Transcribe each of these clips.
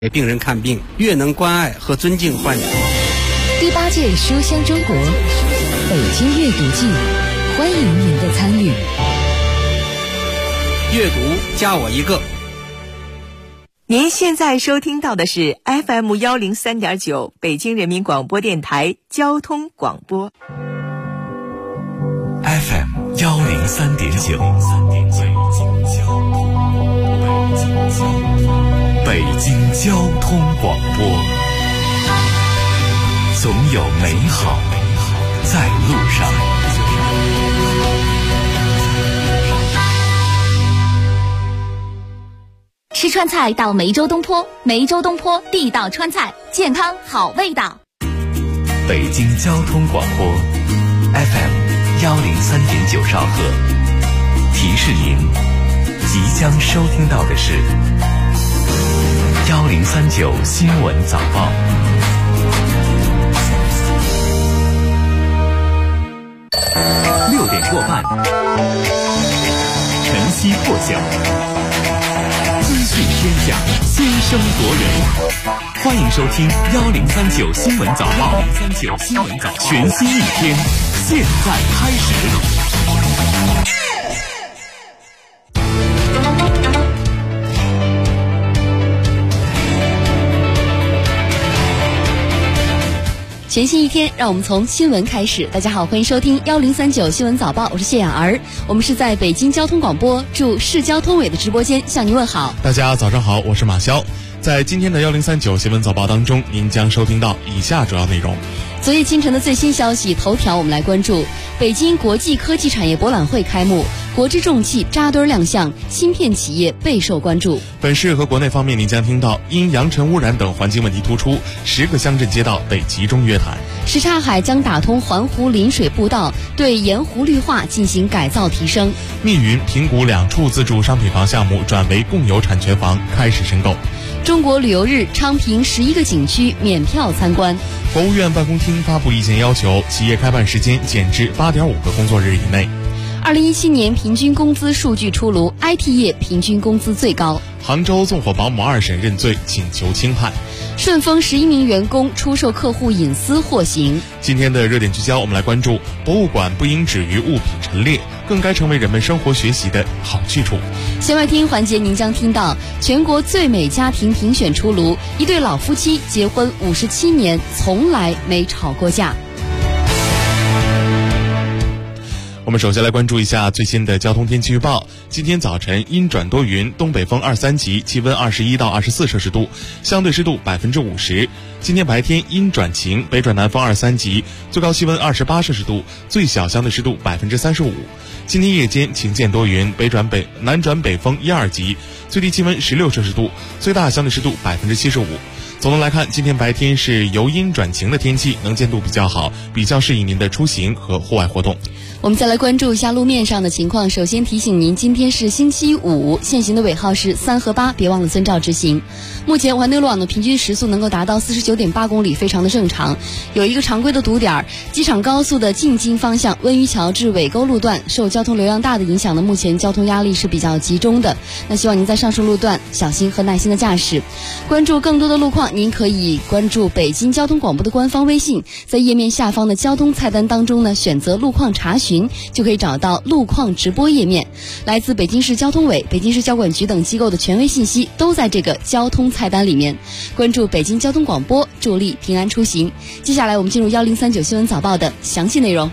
给病人看病，越能关爱和尊敬患者。 第8届书香中国北京阅读季，欢迎您的参与。 阅读加我一个。 您现在收听到的是 FM 103.9北京人民广播电台交通广播。 FM 103.9北京交通广播，总有美好在路上。 吃川菜到梅州东坡，梅州东坡地道川菜，健康好味道。 北京交通广播 FM 103.9兆赫，提示您即将收听到的是1039新闻早报。6点过半，晨曦破晓，资讯天下，先声夺人。欢迎收听1039新闻早报。全新一天，现在开始。 全新一天，让我们从新闻开始。大家好，欢迎收听1039新闻早报，我是谢雅儿。我们是在北京交通广播驻市交通委的直播间向您问好。 大家早上好，我是马潇。在今天的1039新闻早报当中，您将收听到以下主要内容。 昨夜清晨的最新消息，头条我们来关注：北京国际科技产业博览会开幕，国之重器扎堆亮相，芯片企业备受关注。 本市和国内方面，您将听到因扬尘污染等环境问题突出，10个乡镇街道被集中约谈。什刹海将打通环湖临水步道，对沿湖绿化进行改造提升。密云、平谷2处自住商品房项目转为共有产权房，开始申购。 中国旅游日，昌平11个景区免票参观。 国务院办公厅发布意见，要求企业开办时间减至8.5个工作日以内。 2017年平均工资数据出炉 ，IT 业平均工资最高。 杭州纵火保姆2审认罪，请求轻判。 顺丰11名员工出售客户隐私获刑。 今天的热点聚焦，我们来关注：博物馆不应止于物品陈列，更该成为人们生活学习的好去处。 弦外听环节，您将听到全国最美家庭评选出炉，一对老夫妻结婚57年，从来没吵过架。 我们首先来关注一下最新的交通天气预报。今天早晨阴转多云，东北风2、3级，气温21到24摄氏度，相对湿度50%。今天白天阴转晴，北转南风2、3级，最高气温28摄氏度，最小相对湿度35%。今天夜间晴间多云，南转北风1、2级，最低气温16摄氏度，最大相对湿度75%。总的来看，今天白天是由阴转晴的天气，能见度比较好，比较适宜您的出行和户外活动。 我们再来关注一下路面上的情况。首先提醒您，今天是星期五，限行的尾号是3和8，别忘了遵照执行。目前环内路网的平均时速能够达到49.8公里，非常的正常。有一个常规的堵点，机场高速的进京方向温榆桥至尾沟路段，受交通流量大的影响呢，目前交通压力是比较集中的。那希望您在上述路段小心和耐心的驾驶。关注更多的路况，您可以关注北京交通广播的官方微信，在页面下方的交通菜单当中呢，选择路况查询，就可以找到路况直播页面。来自北京市交通委、北京市交管局等机构的权威信息都在这个交通菜单里面。关注北京交通广播，助力平安出行。接下来我们进入1039新闻早报的详细内容。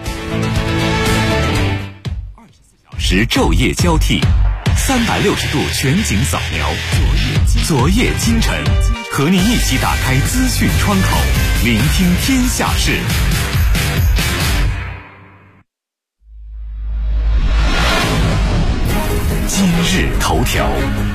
24小时昼夜交替，360度全景扫描，昨夜今晨，和您一起打开资讯窗口，聆听天下事。今日头条。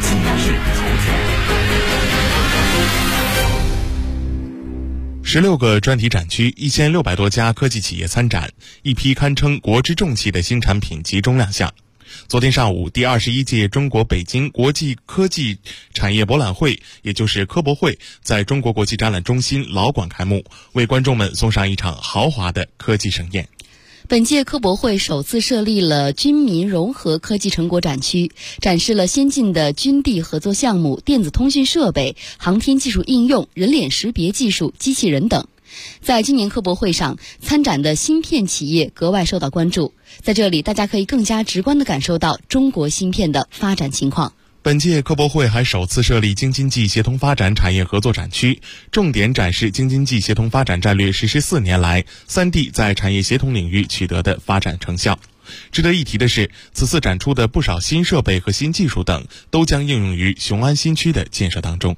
16个专题展区，1600多家科技企业参展，一批堪称国之重器的新产品集中亮相。昨天上午，第21届中国北京国际科技产业博览会，也就是科博会，在中国国际展览中心老馆开幕，为观众们送上一场豪华的科技盛宴。 本届科博会首次设立了军民融合科技成果展区，展示了先进的军地合作项目、电子通讯设备、航天技术应用、人脸识别技术、机器人等。在今年科博会上，参展的芯片企业格外受到关注。在这里，大家可以更加直观地感受到中国芯片的发展情况。 本届科博会还首次设立京津冀协同发展产业合作展区，重点展示京津冀协同发展战略实施4年来3地在产业协同领域取得的发展成效。值得一提的是，此次展出的不少新设备和新技术等都将应用于雄安新区的建设当中。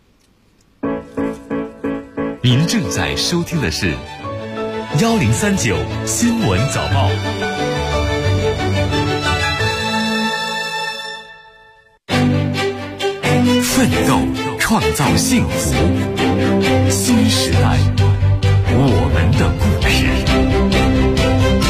您正在收听的是1039新闻早报。奋斗创造幸福，新时代我们的故事。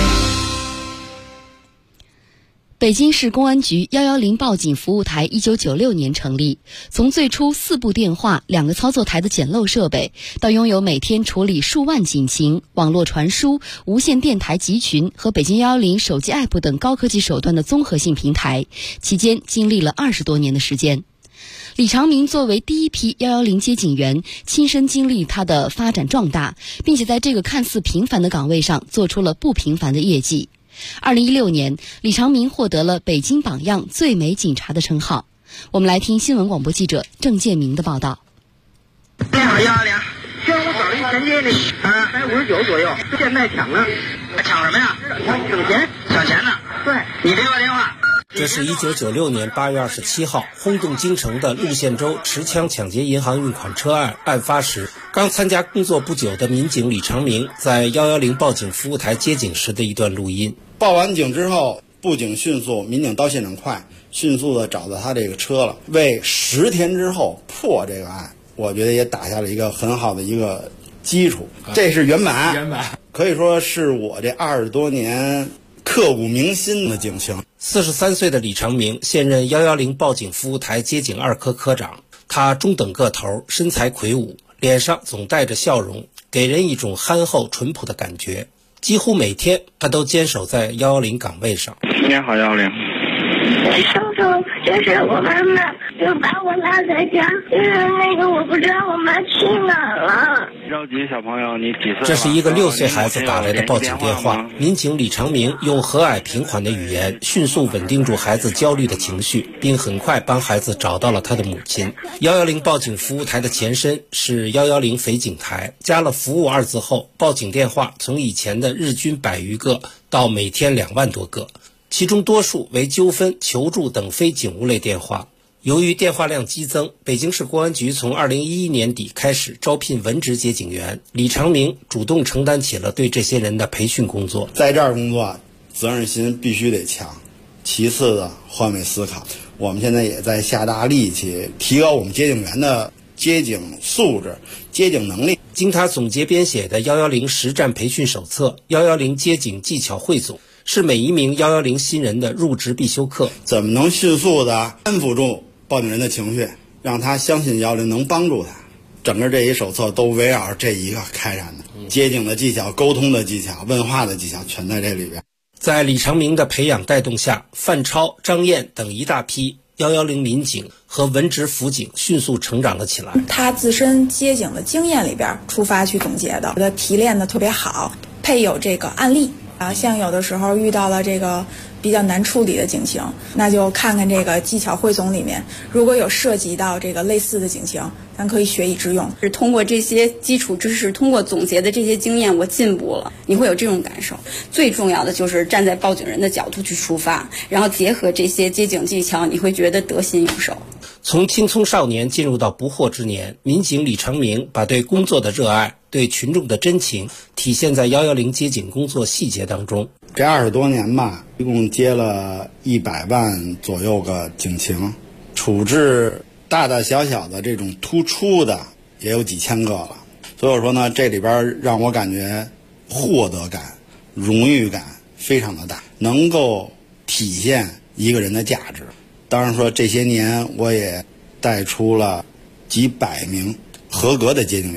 北京市公安局110报警服务台1996年成立，从最初4部电话、2个操作台的简陋设备，到拥有每天处理数万警情、网络传输、无线电台集群和北京110手机 App 等高科技手段的综合性平台，期间经历了20多年的时间。李长明作为第一批110接警员，亲身经历他的发展壮大，并且在这个看似平凡的岗位上做出了不平凡的业绩。2016年，李长明获得了北京榜样最美警察的称号。我们来听新闻广播记者郑建明的报道。 你好，110，宣武找了一前街里159左右，现在抢了，抢什么呀？抢钱，抢钱呢？对，你别挂电话。 这是1996年8月27号轰动京城的陆宪洲持枪抢劫银行运款车案案发时，刚参加工作不久的民警李长明在110报警服务台接警时的一段录音。 报完警之后，不仅迅速，民警到现场快，迅速的找到他这个车了，为10天之后破这个案，我觉得也打下了一个很好的一个基础。这是原版，可以说是我这20多年刻骨铭心的警情。 43岁的李长明现任110报警服务台接警2科科长，他中等个头，身材魁梧，脸上总带着笑容，给人一种憨厚淳朴的感觉。几乎每天他都坚守在110岗位上。 你好，110。 上周就是我妈妈就把我拉在家，我不知道我妈去哪了。 着急，小朋友，你几岁了？ 这是一个6岁孩子打来的报警电话。民警李长明用和蔼平缓的语言迅速稳定住孩子焦虑的情绪，并很快帮孩子找到了他的母亲。110报警服务台的前身是110匪警台，加了服务2字后，报警电话从以前的日均100余个到每天2万多个，其中多数为纠纷、求助等非警务类电话。由于电话量激增，北京市公安局从2011年底开始招聘文职接警员，李长明主动承担起了对这些人的培训工作。 在这儿工作，责任心必须得强，其次的换位思考。我们现在也在下大力气提高我们接警员的接警素质、接警能力。 经他总结编写的110实战培训手册110接警技巧汇总，是每一名110新人的入职必修课。 怎么能迅速的安抚住报警人的情绪，让他相信110能帮助他。整个这一手册都围绕这一个开展的，接警的技巧、沟通的技巧、问话的技巧全在这里边。 在李长明的培养带动下，范超、张燕等一大批110民警和文职辅警迅速成长了起来。 他自身接警的经验里边出发去总结的，他提炼的特别好，配有这个案例啊，像有的时候遇到了这个比较难处理的警情，那就看看这个技巧汇总里面，如果有涉及到这个类似的警情，咱可以学以致用。 是通过这些基础知识，通过总结的这些经验，我进步了，你会有这种感受。最重要的就是站在报警人的角度去出发，然后结合这些接警技巧，你会觉得得心应手。 从青葱少年进入到不惑之年，民警李长明把对工作的热爱、对群众的真情体现在110接警工作细节当中。 这20多年吧，一共接了100万左右个警情，处置大大小小的这种突出的也有几千个了。所以说呢，这里边让我感觉获得感、荣誉感非常的大，能够体现一个人的价值。当然说这些年我也带出了几百名合格的接警员，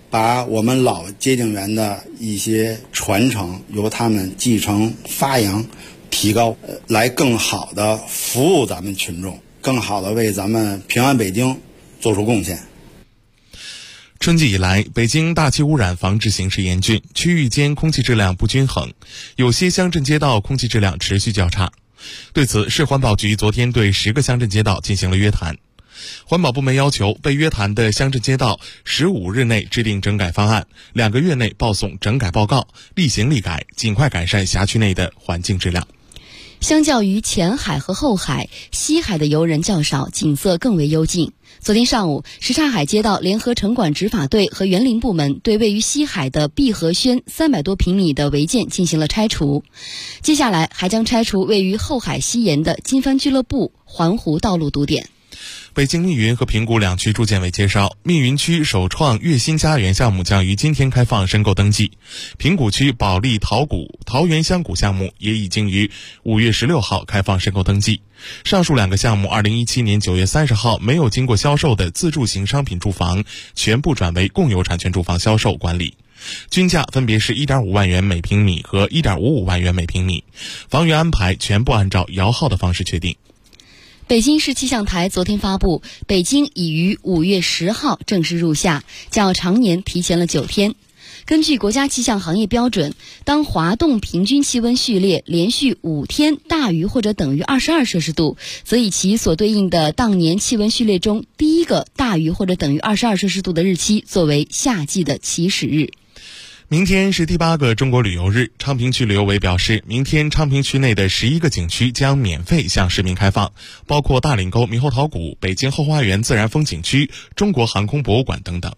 把我们老接警员的一些传承由他们继承发扬提高，来更好的服务咱们群众，更好的为咱们平安北京做出贡献。 春季以来，北京大气污染防治形势严峻，区域间空气质量不均衡，有些乡镇街道空气质量持续较差。对此，市环保局昨天对10个乡镇街道进行了约谈。环保部门要求被约谈的乡镇街道15日内制定整改方案，2个月内报送整改报告，立行立改，尽快改善辖区内的环境质量。 相较于前海和后海，西海的游人较少，景色更为幽静。昨天上午，什刹海街道联合城管执法队和园林部门对位于西海的碧河轩300多平米的违建进行了拆除，接下来还将拆除位于后海西沿的金帆俱乐部环湖道路堵点。 北京密云和平谷两区住建委介绍，密云区首创悦心家园项目将于今天开放申购登记，平谷区保利桃源香谷项目也已经于5月16号开放申购登记。上述2个项目2017年9月30号没有经过销售的自住型商品住房全部转为共有产权住房销售管理，均价分别是 1.5 万元每平米和 1.55 万元每平米，房源安排全部按照摇号的方式确定。 北京市气象台昨天发布，北京已于5月10号正式入夏，较常年提前了9天。根据国家气象行业标准，当华东平均气温序列连续5天大于或者等于22摄氏度，则以其所对应的当年气温序列中第一个大于或者等于22摄氏度的日期作为夏季的起始日。 明天是第8个中国旅游日，昌平区旅游委表示，明天昌平区内的11个景区将免费向市民开放，包括大岭沟猕猴桃谷、北京后花园自然风景区、中国航空博物馆等等。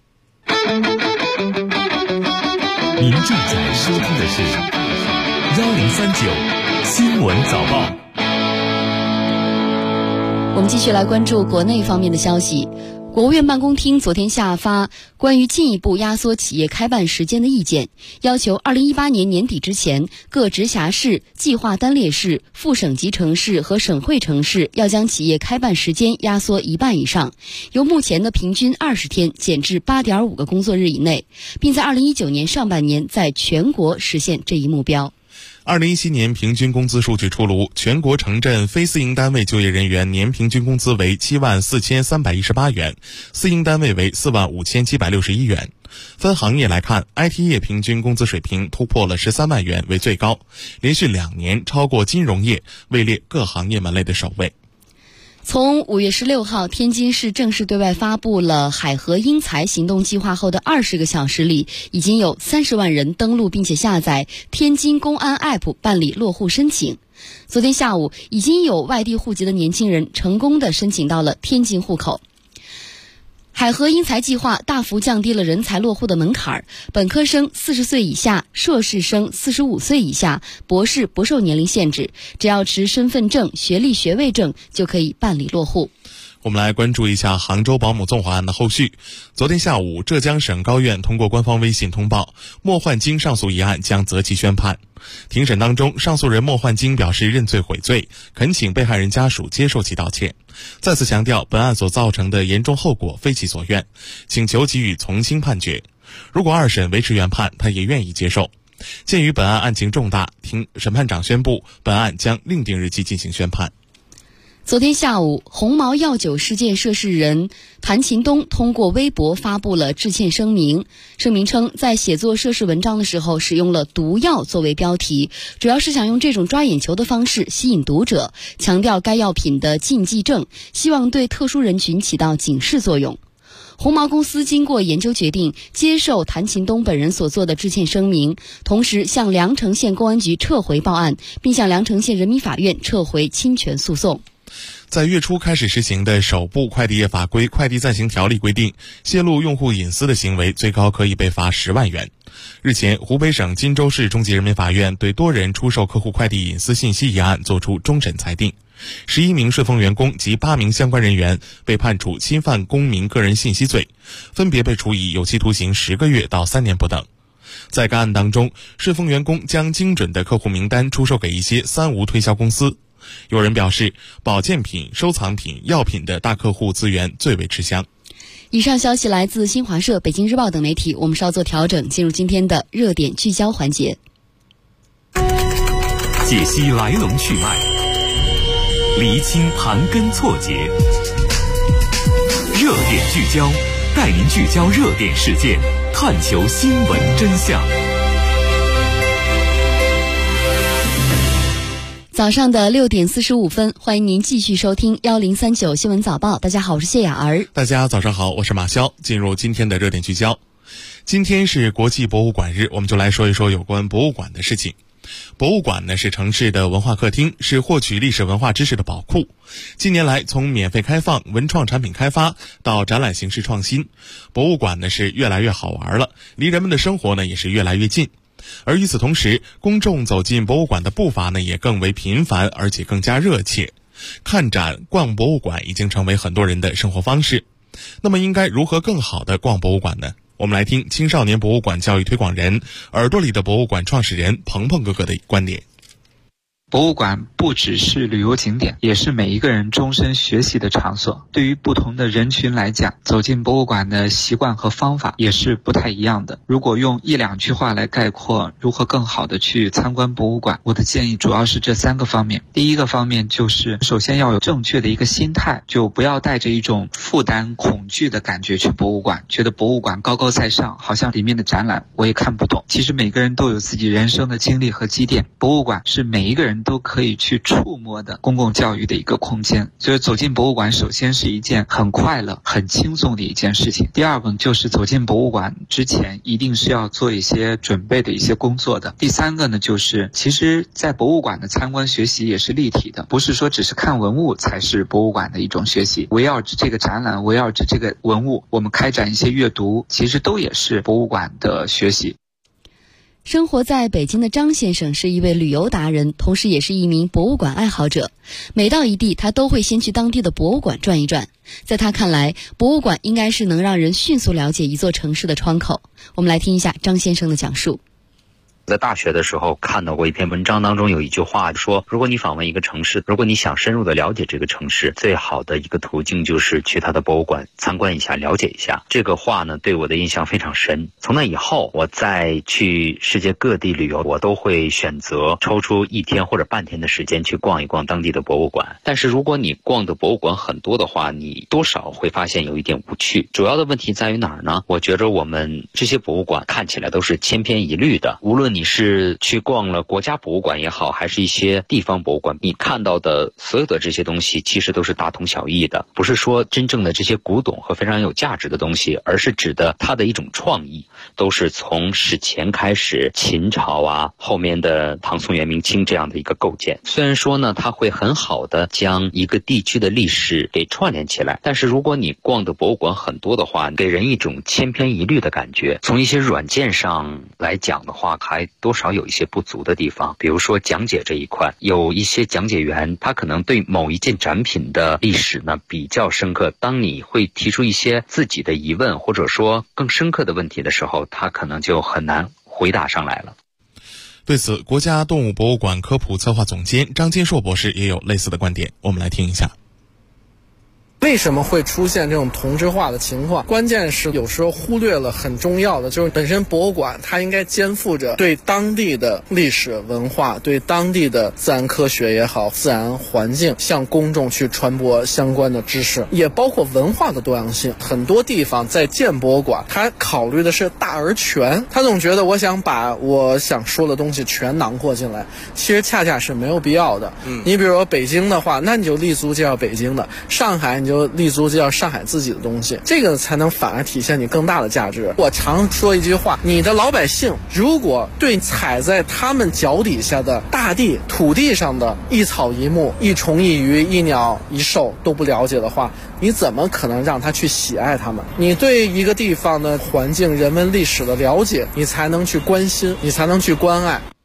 您正在收听的是1039新闻早报。 我们继续来关注国内方面的消息。国务院办公厅昨天下发关于进一步压缩企业开办时间的意见，要求2018年年底之前，各直辖市、计划单列市、副省级城市和省会城市要将企业开办时间压缩1半以上，由目前的平均20天减至8.5个工作日以内，并在2019年上半年在全国实现这一目标。 2017年平均工资数据出炉，全国城镇非私营单位就业人员年平均工资为74318元，私营单位为45761元。分行业来看， IT 业平均工资水平突破了13万元为最高，连续2年超过金融业，位列各行业门类的首位。 从5月16号天津市正式对外发布了海河英才行动计划后的20个小时里，已经有30万人登录并且下载天津公安 App 办理落户申请。昨天下午，已经有外地户籍的年轻人成功地申请到了天津户口。海河英才计划大幅降低了人才落户的门槛，本科生40岁以下，硕士生45岁以下，博士不受年龄限制，只要持身份证、学历学位证就可以办理落户。 我们来关注一下杭州保姆纵火案的后续。昨天下午，浙江省高院通过官方微信通报，莫焕晶上诉一案将择期宣判。庭审当中，上诉人莫焕晶表示认罪悔罪，恳请被害人家属接受其道歉，再次强调本案所造成的严重后果非其所愿，请求给予从轻判决。如果2审维持原判，他也愿意接受。鉴于本案案情重大，审判长宣布本案将另定日期进行宣判。 昨天下午，鸿茅药酒事件涉事人谭勤东通过微博发布了致歉声明。声明称，在写作涉事文章的时候使用了毒药作为标题，主要是想用这种抓眼球的方式吸引读者，强调该药品的禁忌症，希望对特殊人群起到警示作用。鸿茅公司经过研究决定接受谭勤东本人所做的致歉声明，同时向凉城县公安局撤回报案，并向凉城县人民法院撤回侵权诉讼。 在月初开始实行的首部快递业法规《快递暂行条例》规定，泄露用户隐私的行为最高可以被罚10万元。日前，湖北省荆州市中级人民法院对多人出售客户快递隐私信息一案作出终审裁定，11名顺丰员工及8名相关人员被判处侵犯公民个人信息罪，分别被处以有期徒刑10个月到3年不等。在该案当中，顺丰员工将精准的客户名单出售给一些3无推销公司。有人表示，保健品、收藏品、药品的大客户资源最为吃香。 以上消息来自新华社、北京日报等媒体。我们稍作调整，进入今天的热点聚焦环节， 解析来龙去脉，厘清盘根错节。热点聚焦，带您聚焦热点事件，探求新闻真相。 早上的6点45分，欢迎您继续收听1039新闻早报。大家好，我是谢雅儿。 大家早上好，我是马潇。进入今天的热点聚焦。今天是国际博物馆日，我们就来说一说有关博物馆的事情。博物馆呢是城市的文化客厅，是获取历史文化知识的宝库。近年来，从免费开放、文创产品开发到展览形式创新，博物馆呢是越来越好玩了，离人们的生活呢也是越来越近。而与此同时，公众走进博物馆的步伐呢也更为频繁，而且更加热切。看展、逛博物馆已经成为很多人的生活方式。那么应该如何更好地逛博物馆呢？我们来听青少年博物馆教育推广人、耳朵里的博物馆创始人鹏鹏哥哥的观点。 博物馆不只是旅游景点，也是每一个人终身学习的场所。对于不同的人群来讲，走进博物馆的习惯和方法也是不太一样的。如果用1、2句话来概括如何更好的去参观博物馆，我的建议主要是这3个方面。第一个方面就是首先要有正确的一个心态，就不要带着一种负担、恐惧的感觉去博物馆，觉得博物馆高高在上，好像里面的展览我也看不懂。其实每个人都有自己人生的经历和积淀，博物馆是每一个人都可以去触摸的公共教育的一个空间。所以走进博物馆首先是一件很快乐、很轻松的一件事情。第二个就是走进博物馆之前一定是要做一些准备的一些工作的。第3个呢，就是其实在博物馆的参观学习也是立体的，不是说只是看文物才是博物馆的一种学习。围绕着这个展览，围绕着这个文物，我们开展一些阅读，其实都也是博物馆的学习。 生活在北京的张先生是一位旅游达人，同时也是一名博物馆爱好者。每到一地，他都会先去当地的博物馆转一转。在他看来，博物馆应该是能让人迅速了解一座城市的窗口。我们来听一下张先生的讲述。 在大学的时候看到过一篇文章，当中有一句话说，如果你访问一个城市，如果你想深入的了解这个城市，最好的一个途径就是去它的博物馆参观一下，了解一下。这个话呢对我的印象非常深。从那以后，我再去世界各地旅游，我都会选择抽出1天或者半天的时间去逛一逛当地的博物馆。但是如果你逛的博物馆很多的话，你多少会发现有一点无趣。主要的问题在于哪儿呢？我觉着我们这些博物馆看起来都是千篇一律的，无论你是去逛了国家博物馆也好，还是一些地方博物馆，你看到的所有的这些东西其实都是大同小异的，不是说真正的这些古董和非常有价值的东西，而是指的它的一种创意，都是从史前开始，秦朝啊，后面的唐宋元明清这样的一个构建。虽然说呢，它会很好的将一个地区的历史给串联起来，但是如果你逛的博物馆很多的话，给人一种千篇一律的感觉。从一些软件上来讲的话，还多少有一些不足的地方。比如说讲解这一块，有一些讲解员他可能对某一件展品的历史呢比较深刻，当你会提出一些自己的疑问或者说更深刻的问题的时候，他可能就很难回答上来了。 对此，国家动物博物馆科普策划总监张金硕博士也有类似的观点，我们来听一下。 为什么会出现这种同质化的情况？关键是有时候忽略了很重要的，就是本身博物馆它应该肩负着对当地的历史文化、对当地的自然科学也好、自然环境向公众去传播相关的知识，也包括文化的多样性。很多地方在建博物馆，它考虑的是大而全，他总觉得我想把我想说的东西全囊括进来，其实恰恰是没有必要的。你比如说北京的话，那你就立足介绍北京的；上海你就立足介绍上海自己的东西，这个才能反而体现你更大的价值。我常说一句话，你的老百姓如果对踩在他们脚底下的大地土地上的一草一木、一虫一鱼、一鸟一兽都不了解的话，你怎么可能让他去喜爱他们？你对一个地方的环境、人文历史的了解，你才能去关心，你才能去关爱。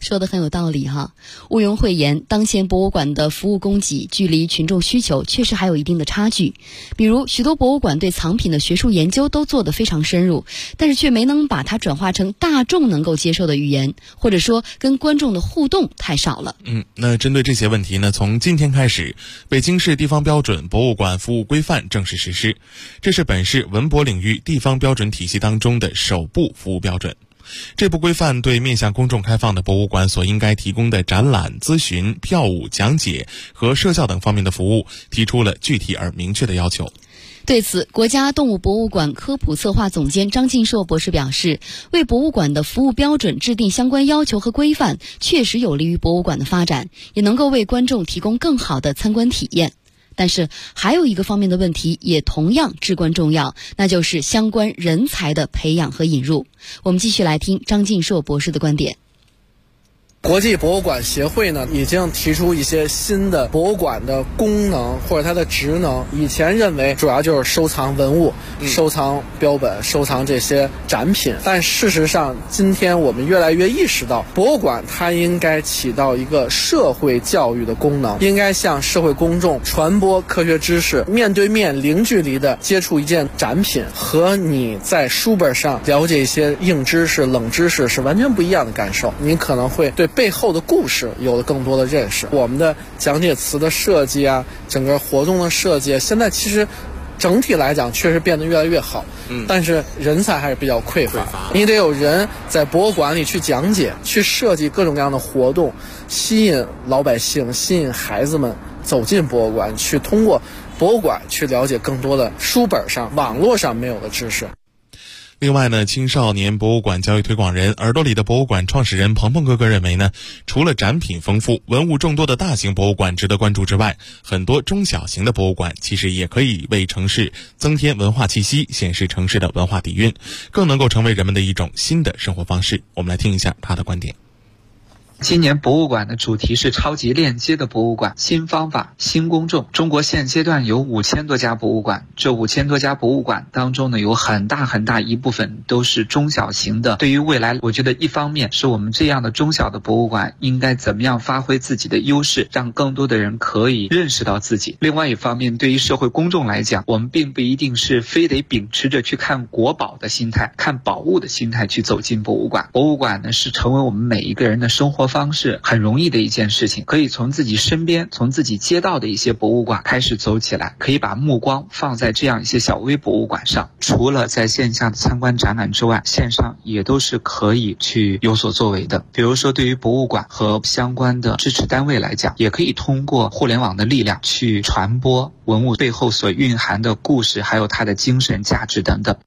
说得很有道理哈。毋庸讳言，当前博物馆的服务供给距离群众需求确实还有一定的差距。比如许多博物馆对藏品的学术研究都做得非常深入，但是却没能把它转化成大众能够接受的语言，或者说跟观众的互动太少了。 那针对这些问题呢，从今天开始，北京市地方标准博物馆服务规范正式实施。这是本市文博领域地方标准体系当中的首部服务标准。这部规范对面向公众开放的博物馆所应该提供的展览、咨询、票务、讲解和社教等方面的服务提出了具体而明确的要求。 对此，国家动物博物馆科普策划总监张晋硕博士表示，为博物馆的服务标准制定相关要求和规范，确实有利于博物馆的发展，也能够为观众提供更好的参观体验。但是还有一个方面的问题也同样至关重要，那就是相关人才的培养和引入。我们继续来听张晋硕博士的观点。 国际博物馆协会呢，已经提出一些新的博物馆的功能或者它的职能。以前认为主要就是收藏文物、收藏标本、收藏这些展品，但事实上今天我们越来越意识到，博物馆它应该起到一个社会教育的功能，应该向社会公众传播科学知识，面对面零距离的接触一件展品，和你在书本上了解一些硬知识、冷知识是完全不一样的感受。你可能会对背后的故事有了更多的认识。我们的讲解词的设计啊，整个活动的设计，现在其实整体来讲确实变得越来越好，但是人才还是比较匮乏。你得有人在博物馆里去讲解，去设计各种各样的活动，吸引老百姓，吸引孩子们走进博物馆，去通过博物馆去了解更多的书本上、网络上没有的知识。 另外呢，青少年博物馆教育推广人、耳朵里的博物馆创始人鹏鹏哥哥认为呢，除了展品丰富、文物众多的大型博物馆值得关注之外，很多中小型的博物馆其实也可以为城市增添文化气息，显示城市的文化底蕴，更能够成为人们的一种新的生活方式。我们来听一下他的观点。 今年博物馆的主题是超级链接的博物馆，新方法新公众。中国现阶段有5000多家博物馆，这5000多家博物馆当中呢，有很大一部分都是中小型的。对于未来，我觉得一方面是我们这样的中小的博物馆应该怎么样发挥自己的优势，让更多的人可以认识到自己。另外一方面，对于社会公众来讲，我们并不一定是非得秉持着去看国宝的心态、看宝物的心态去走进博物馆。博物馆呢，是成为我们每一个人的生活方式很容易的一件事情，可以从自己身边、从自己街道的一些博物馆开始走起来，可以把目光放在这样一些小微博物馆上。除了在线下的参观展览之外，线上也都是可以去有所作为的。比如说，对于博物馆和相关的支持单位来讲，也可以通过互联网的力量去传播文物背后所蕴含的故事，还有它的精神价值等等。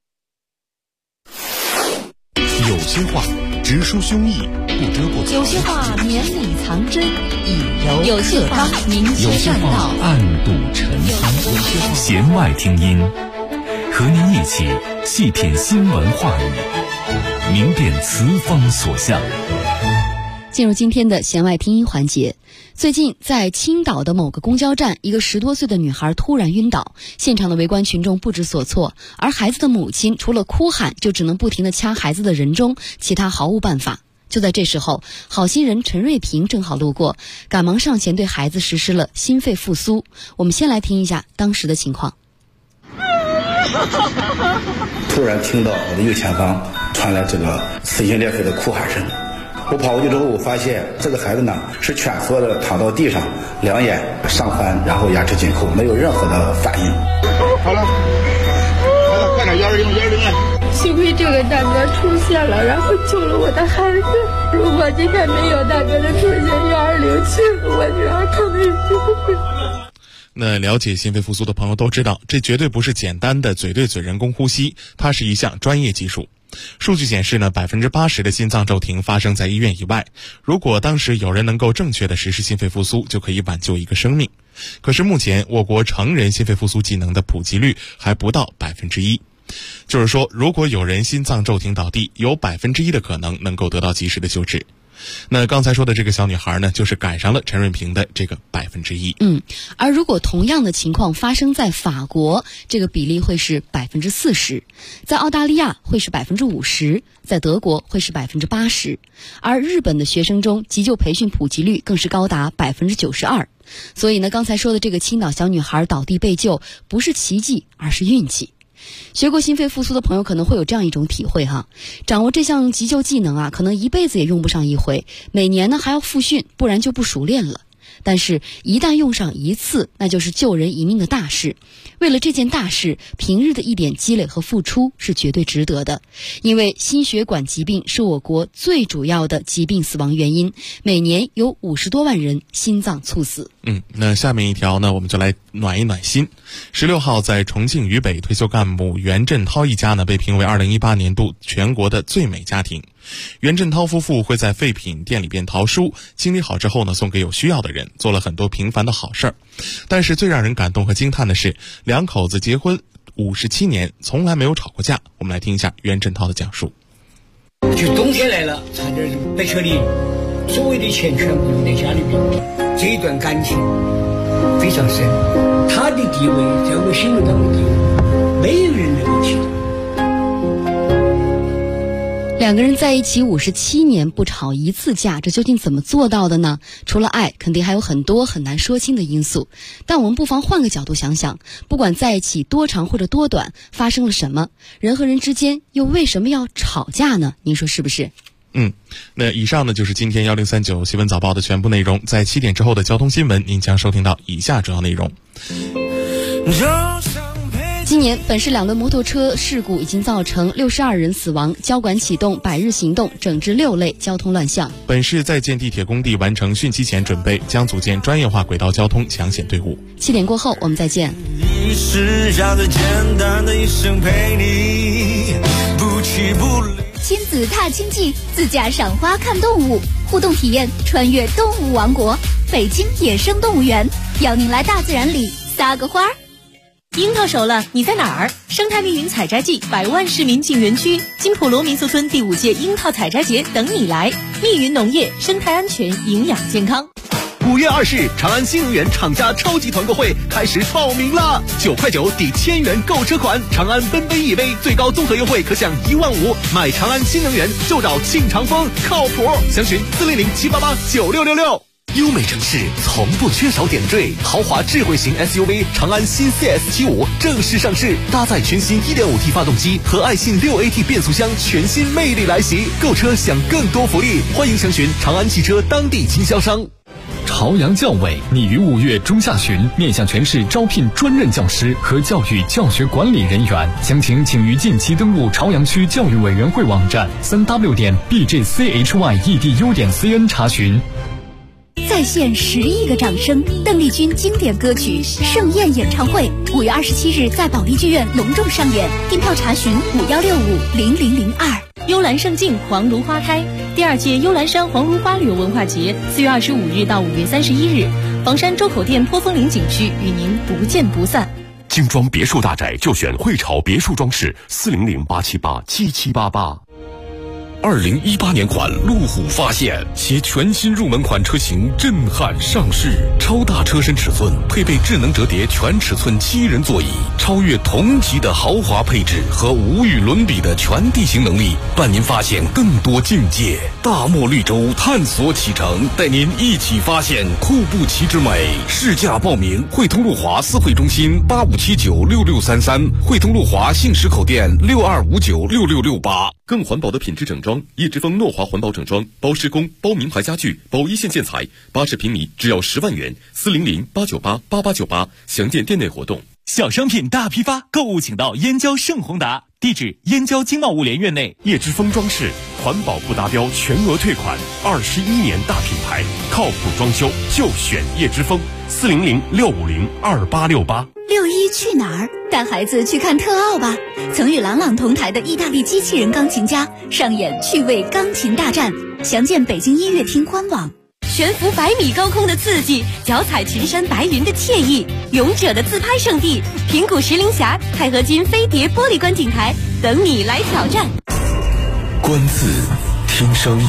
有些话直抒胸臆，不遮不藏； 有些话绵里藏针，以柔有些话明有些话暗度陈仓。弦外听音，和您一起细品新闻话语，明辨词风所向。 进入今天的弦外听音环节。最近在青岛的某个公交站，一个10多岁的女孩突然晕倒，现场的围观群众不知所措，而孩子的母亲除了哭喊，就只能不停地掐孩子的人中，其他毫无办法。就在这时候，好心人陈瑞平正好路过，赶忙上前对孩子实施了心肺复苏。我们先来听一下当时的情况。 突然听到我的右前方传来这个撕心裂肺的哭喊声，我跑过去之后，我发现这个孩子呢是蜷缩的躺到地上，两眼上翻，然后牙齿紧扣，没有任何的反应。好了，快点120了！ 幸亏这个大哥出现了，然后救了我的孩子。如果今天没有大哥的出现，120去了，我女儿可能就会。 那了解心肺复苏的朋友都知道，这绝对不是简单的嘴对嘴人工呼吸，它是一项专业技术。数据显示呢，80%的心脏骤停发生在医院以外。如果当时有人能够正确的实施心肺复苏，就可以挽救一个生命。可是目前我国成人心肺复苏技能的普及率还不到1%。就是说，如果有人心脏骤停倒地，有1%的可能能够得到及时的救治。 那刚才说的这个小女孩呢，就是赶上了陈瑞平的这个1%。 而如果同样的情况发生在法国，这个比例会是40%，在澳大利亚会是50%，在德国会是80%，而日本的学生中急救培训普及率更是高达92%。所以呢，刚才说的这个青岛小女孩倒地被救，不是奇迹，而是运气。学过心肺复苏的朋友可能会有这样一种体会哈，掌握这项急救技能啊，可能一辈子也用不上一回，每年呢还要复训，不然就不熟练了。但是一旦用上一次，那就是救人一命的大事。为了这件大事，平日的一点积累和付出是绝对值得的。因为心血管疾病是我国最主要的疾病死亡原因，每年有50多万人心脏猝死。 那下面一条呢，我们就来暖一暖心。16号，在重庆渝北退休干部袁振涛一家呢，被评为2018年度全国的最美家庭。袁振涛夫妇会在废品店里边淘书，清理好之后呢，送给有需要的人，做了很多平凡的好事儿。但是最让人感动和惊叹的是，两口子结婚57年，从来没有吵过架。我们来听一下袁振涛的讲述。 就冬天来了，差点白车里，所有的钱全部留在家里边。这一段感情非常深，他的地位在我心目当中的地位，没有人能够替代。 两个人在一起57年不吵一次架，这究竟怎么做到的呢？除了爱，肯定还有很多很难说清的因素。但我们不妨换个角度想想，不管在一起多长或者多短，发生了什么，人和人之间又为什么要吵架呢？您说是不是？ 那以上呢就是今天1039新闻早报的全部内容。在7点之后的交通新闻，您将收听到以下主要内容。 今年本市2轮摩托车事故已经造成62人死亡，交管启动100日行动，整治6类交通乱象。 本市在建地铁工地完成汛期前准备，将组建专业化轨道交通抢险队伍。 7点过后我们再见。 是下最简单的一生陪你不弃不离。 亲子踏青记，自驾赏花看动物，互动体验穿越动物王国，北京野生动物园，邀您来大自然里撒个花儿。 樱桃熟了，你在哪儿？生态密云采摘季，100万市民进园区，金普罗民宿村第5届樱桃采摘节等你来。密云农业，生态安全，营养健康。 5月20日，长安新能源厂家超级团购会开始报名啦！9块9抵1000元购车款，长安奔威 EV 最高综合优惠可享15000，买长安新能源就找庆长风，靠谱。详询400-788-9666。优美城市从不缺少点缀，豪华智慧型 SUV 长安新 CS75正式上市，搭载全新 1.5T 发动机和爱信 6AT 变速箱，全新魅力来袭。购车享更多福利，欢迎详询长安汽车当地经销商。 朝阳教委拟于5月中下旬面向全市招聘专任教师和教育教学管理人员，详情请于近期登录朝阳区教育委员会网站3w.bjchyedu.cn 查询。 再现10亿个掌声，邓丽君经典歌曲《盛宴》演唱会5月27日在保利剧院隆重上演，订票查询51650002。 幽兰胜境，黄芦花开。第2届幽兰山黄芦花旅游文化节4月25日到5月31日，房山周口店坡峰岭景区与您不见不散。 精装别墅大宅就选汇潮别墅装饰，400-878-7788。2018年款路虎发现，其全新入门款车型震撼上市，超大车身尺寸，配备智能折叠全尺寸7人座椅，超越同级的豪华配置和无与伦比的全地形能力，伴您发现更多境界。大漠绿洲探索启程，带您一起发现库布齐之美。试驾报名，汇通路华4会中心85796633，汇通路华信实口店62596668。更环保的品质整装，叶之峰诺华环保整装，包施工，包名牌家具，包一线建材，80平米只要10万元，400-898-8898，详见店内活动。 小商品大批发，购物请到燕郊盛宏达，地址燕郊经贸物联院内。 叶之峰装饰，环保不达标全额退款，21年大品牌，靠谱装修就选叶之峰，400-650-2868。 6·1去哪儿？带孩子去看特奥吧！曾与郎朗同台的意大利机器人钢琴家上演趣味钢琴大战，详见北京音乐厅官网。悬浮100米高空的刺激，脚踩群山白云的惬意，勇者的自拍圣地平谷石林峡钛合金飞碟玻璃观景台等你来挑战。 观字听声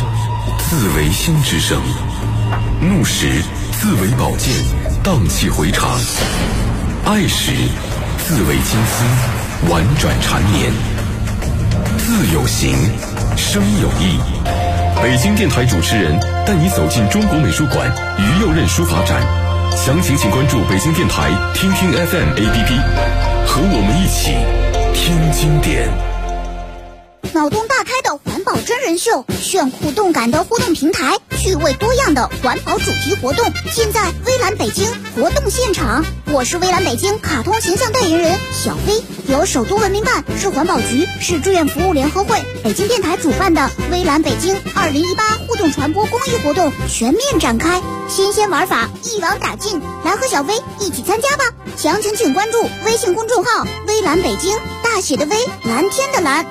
自为心之声；怒时自为宝剑，荡气回肠；爱时自为金丝，婉转缠绵。字有形，声有意。北京电台主持人带你走进中国美术馆于右任书法展，详情请关注北京电台听听 FM APP， 和我们一起听经典。 脑洞大开的环保真人秀，炫酷动感的互动平台，趣味多样的环保主题活动，现在微蓝北京活动现场。我是微蓝北京卡通形象代言人小飞，由首都文明办、市环保局、市志愿服务联合会、北京电台主办的微蓝北京2018互动传播公益活动全面展开，新鲜玩法一网打尽，来和小飞一起参加吧！详情请关注微信公众号微蓝北京，大写的微，蓝天的蓝。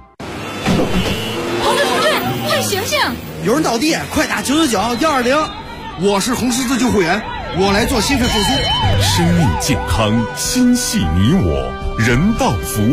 同志，快醒醒！ 有人倒地，快打999-120。我是红十字救护员，我来做心肺复苏。 生命健康，心系你我，人道服务。